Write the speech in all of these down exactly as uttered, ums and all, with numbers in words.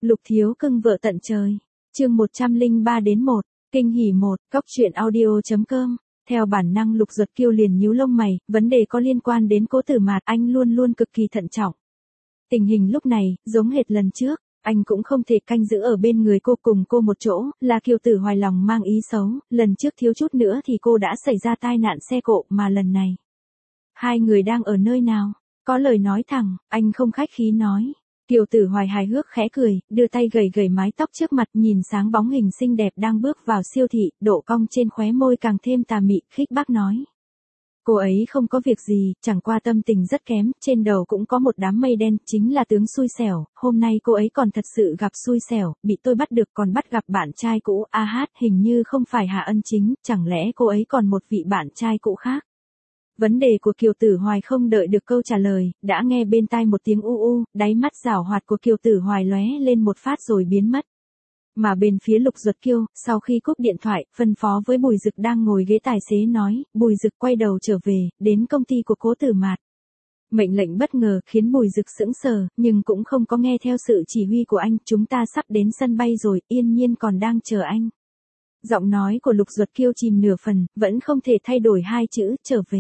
Lục thiếu cưng vợ tận trời. Chương một trăm lẻ ba đến một. Kinh hỉ một. Cóc truyện audio chấm com. Theo bản năng Lục Duật Kiêu liền nhíu lông mày, vấn đề có liên quan đến Cố Tử Mạt, anh luôn luôn cực kỳ thận trọng. Tình hình lúc này, giống hệt lần trước, anh cũng không thể canh giữ ở bên người cô cùng cô một chỗ, là Kiều Tử Hoài lòng mang ý xấu, lần trước thiếu chút nữa thì cô đã xảy ra tai nạn xe cộ, mà lần này. Hai người đang ở nơi nào? Có lời nói thẳng, anh không khách khí nói. Kiều Tử Hoài hài hước khẽ cười, đưa tay gầy gầy mái tóc trước mặt, nhìn sáng bóng hình xinh đẹp đang bước vào siêu thị, độ cong trên khóe môi càng thêm tà mị, khích bác nói. Cô ấy không có việc gì, chẳng qua tâm tình rất kém, trên đầu cũng có một đám mây đen, chính là tướng xui xẻo, hôm nay cô ấy còn thật sự gặp xui xẻo, bị tôi bắt được còn bắt gặp bạn trai cũ, a hát, hình như không phải Hạ Ân Chính, chẳng lẽ cô ấy còn một vị bạn trai cũ khác. Vấn đề của Kiều Tử Hoài không đợi được câu trả lời, đã nghe bên tai một tiếng u u, đáy mắt giảo hoạt của Kiều Tử Hoài lóe lên một phát rồi biến mất. Mà bên phía Lục Duật Kiêu, sau khi cúp điện thoại, phân phó với Bùi Dực đang ngồi ghế tài xế nói, Bùi Dực quay đầu trở về, đến công ty của Cố Tử Mạt. Mệnh lệnh bất ngờ khiến Bùi Dực sững sờ, nhưng cũng không có nghe theo sự chỉ huy của anh, chúng ta sắp đến sân bay rồi, Yên Nhiên còn đang chờ anh. Giọng nói của Lục Duật Kiêu chìm nửa phần, vẫn không thể thay đổi hai chữ, trở về.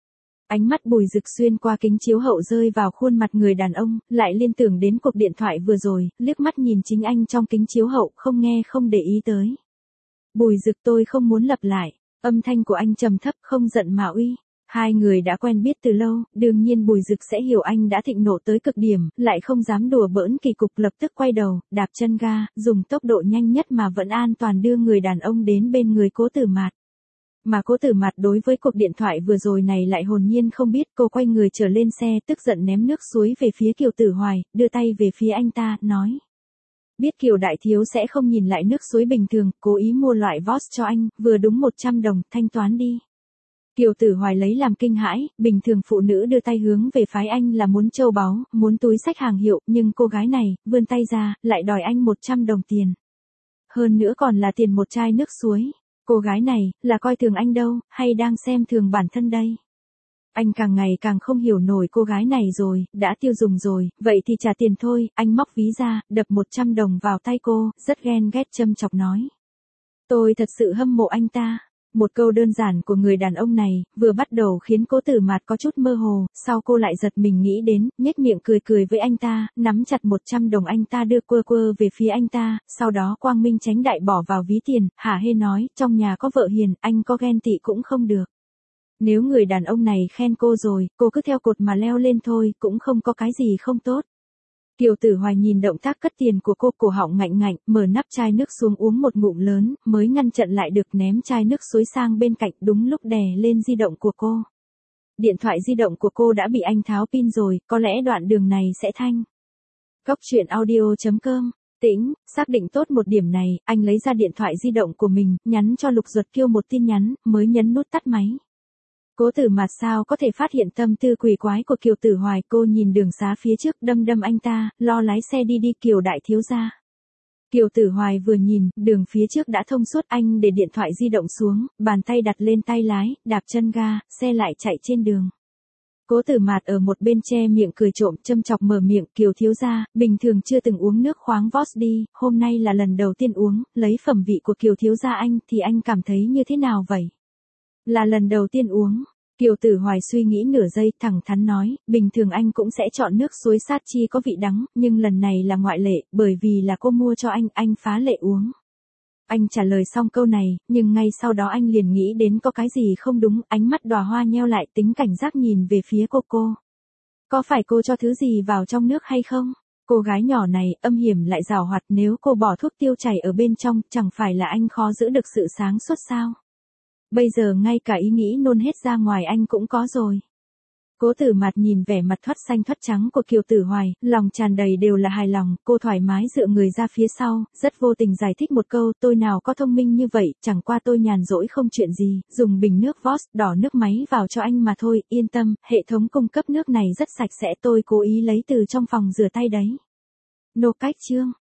Ánh mắt Bùi Dực xuyên qua kính chiếu hậu rơi vào khuôn mặt người đàn ông, lại liên tưởng đến cuộc điện thoại vừa rồi, liếc mắt nhìn chính anh trong kính chiếu hậu, không nghe không để ý tới. Bùi Dực, tôi không muốn lặp lại, âm thanh của anh trầm thấp, không giận mà uy. Hai người đã quen biết từ lâu, đương nhiên Bùi Dực sẽ hiểu anh đã thịnh nộ tới cực điểm, lại không dám đùa bỡn kỳ cục, lập tức quay đầu, đạp chân ga, dùng tốc độ nhanh nhất mà vẫn an toàn đưa người đàn ông đến bên người Cố Tử Mạt. Mà Cố Tử Mạt đối với cuộc điện thoại vừa rồi này lại hồn nhiên không biết, cô quay người trở lên xe, tức giận ném nước suối về phía Kiều Tử Hoài, đưa tay về phía anh ta, nói. Biết Kiều đại thiếu sẽ không nhìn lại nước suối bình thường, cố ý mua loại Voss cho anh, vừa đúng một trăm đồng, thanh toán đi. Kiều Tử Hoài lấy làm kinh hãi, bình thường phụ nữ đưa tay hướng về phái anh là muốn châu báu, muốn túi xách hàng hiệu, nhưng cô gái này, vươn tay ra, lại đòi anh một trăm đồng tiền. Hơn nữa còn là tiền một chai nước suối. Cô gái này, là coi thường anh đâu, hay đang xem thường bản thân đây? Anh càng ngày càng không hiểu nổi cô gái này rồi, đã tiêu dùng rồi, vậy thì trả tiền thôi, anh móc ví ra, đập một trăm đồng vào tay cô, rất ghen ghét châm chọc nói. Tôi thật sự hâm mộ anh ta. Một câu đơn giản của người đàn ông này, vừa bắt đầu khiến Cố Tử Mạt có chút mơ hồ, sau cô lại giật mình nghĩ đến, nhếch miệng cười cười với anh ta, nắm chặt một trăm đồng anh ta đưa quơ quơ về phía anh ta, sau đó quang minh tránh đại bỏ vào ví tiền, hả hê nói, trong nhà có vợ hiền, anh có ghen tị cũng không được. Nếu người đàn ông này khen cô rồi, cô cứ theo cột mà leo lên thôi, cũng không có cái gì không tốt. Kiều Tử Hoài nhìn động tác cất tiền của cô, cổ họng ngạnh ngạnh, mở nắp chai nước xuống uống một ngụm lớn, mới ngăn chặn lại được ném chai nước suối sang bên cạnh, đúng lúc đè lên di động của cô. Điện thoại di động của cô đã bị anh tháo pin rồi, có lẽ đoạn đường này sẽ thanh. Cóc truyện audio chấm com. Tĩnh, xác định tốt một điểm này, anh lấy ra điện thoại di động của mình, nhắn cho Lục Duật Kiêu một tin nhắn, mới nhấn nút tắt máy. Cố Tử Mạt sao có thể phát hiện tâm tư quỷ quái của Kiều Tử Hoài, cô nhìn đường xá phía trước, đâm đâm anh ta, lo lái xe đi đi Kiều đại thiếu gia. Kiều Tử Hoài vừa nhìn, đường phía trước đã thông suốt, anh để điện thoại di động xuống, bàn tay đặt lên tay lái, đạp chân ga, xe lại chạy trên đường. Cố Tử Mạt ở một bên che miệng cười trộm, châm chọc mở miệng, Kiều thiếu gia, bình thường chưa từng uống nước khoáng Voss đi, hôm nay là lần đầu tiên uống, lấy phẩm vị của Kiều thiếu gia anh thì anh cảm thấy như thế nào vậy? Là lần đầu tiên uống. Kiều Tử Hoài suy nghĩ nửa giây, thẳng thắn nói, bình thường anh cũng sẽ chọn nước suối sát chi có vị đắng, nhưng lần này là ngoại lệ, bởi vì là cô mua cho anh, anh phá lệ uống. Anh trả lời xong câu này, nhưng ngay sau đó anh liền nghĩ đến có cái gì không đúng, ánh mắt đóa hoa nheo lại, tính cảnh giác nhìn về phía cô cô. Có phải cô cho thứ gì vào trong nước hay không? Cô gái nhỏ này, âm hiểm lại giảo hoạt, nếu cô bỏ thuốc tiêu chảy ở bên trong, chẳng phải là anh khó giữ được sự sáng suốt sao? Bây giờ ngay cả ý nghĩ nôn hết ra ngoài anh cũng có rồi. Cố Tử Mạt nhìn vẻ mặt thoát xanh thoát trắng của Kiều Tử Hoài, lòng tràn đầy đều là hài lòng, cô thoải mái dựa người ra phía sau, rất vô tình giải thích một câu, tôi nào có thông minh như vậy, chẳng qua tôi nhàn rỗi không chuyện gì, dùng bình nước Voss, đỏ nước máy vào cho anh mà thôi, yên tâm, hệ thống cung cấp nước này rất sạch sẽ, tôi cố ý lấy từ trong phòng rửa tay đấy. Nô cách chương.